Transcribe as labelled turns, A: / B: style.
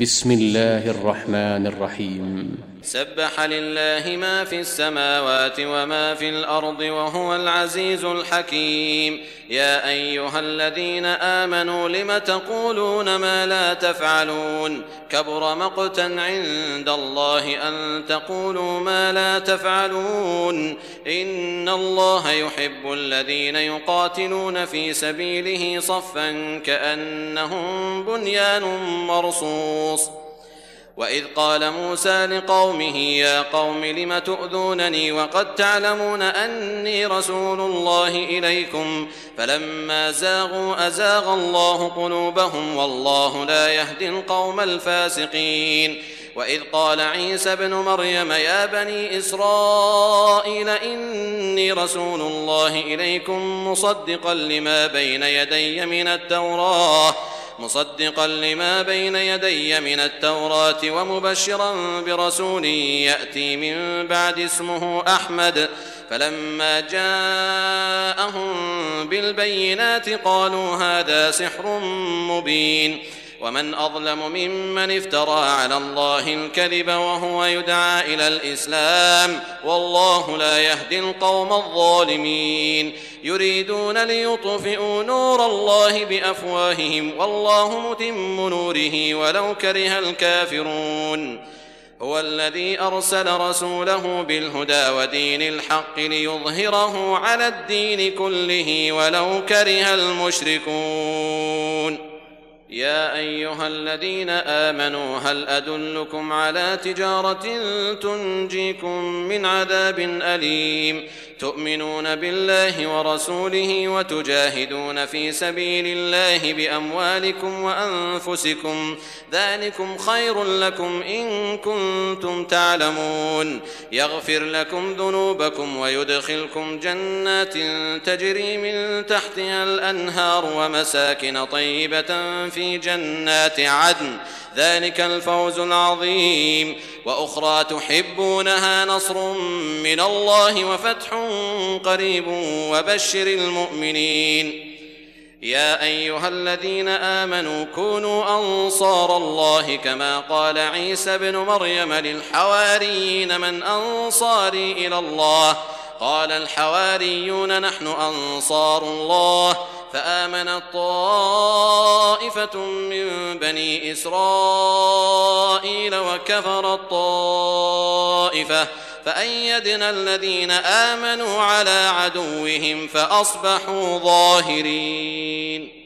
A: بسم الله الرحمن الرحيم.
B: سبح لله ما في السماوات وما في الأرض وهو العزيز الحكيم. يا أيها الذين آمنوا لم تقولون ما لا تفعلون؟ كبر مقتا عند الله أن تقولوا ما لا تفعلون. إن الله يحب الذين يقاتلون في سبيله صفا كأنهم بنيان مرصوص. وإذ قال موسى لقومه يا قوم لم تؤذونني وقد تعلمون أني رسول الله إليكم فلما زاغوا أزاغ الله قلوبهم والله لا يهدي القوم الفاسقين. وإذ قال عيسى ابن مريم يا بني إسرائيل إني رسول الله إليكم مصدقا لما بين يدي من التوراة ومبشرا برسول يأتي من بعد اسمه أحمد. فلما جاءهم بالبينات قالوا هذا سحر مبين. ومن أظلم ممن افترى على الله الكذب وهو يدعى إلى الإسلام والله لا يهدي القوم الظالمين. يريدون ليطفئوا نور الله بأفواههم والله متم نوره ولو كره الكافرون. هو الذي أرسل رسوله بالهدى ودين الحق ليظهره على الدين كله ولو كره المشركون. يا أيها الذين آمنوا هل أدلكم على تجارة تنجيكم من عذاب أليم؟ تؤمنون بالله ورسوله وتجاهدون في سبيل الله بأموالكم وأنفسكم ذلكم خير لكم إن كنتم تعلمون. يغفر لكم ذنوبكم ويدخلكم جنات تجري من تحتها الأنهار ومساكن طيبة في جنات عدن ذلك الفوز العظيم. وأخرى تحبونها نصر من الله وفتح قريب وبشر المؤمنين. يا أيها الذين آمنوا كونوا أنصار الله كما قال عيسى ابن مريم للحواريين من أنصاري إلى الله؟ قال الحواريون نحن أنصار الله. فآمنت طائفة من بني إسرائيل وكفرت طائفة فأيدنا الذين آمنوا على عدوهم فأصبحوا ظاهرين.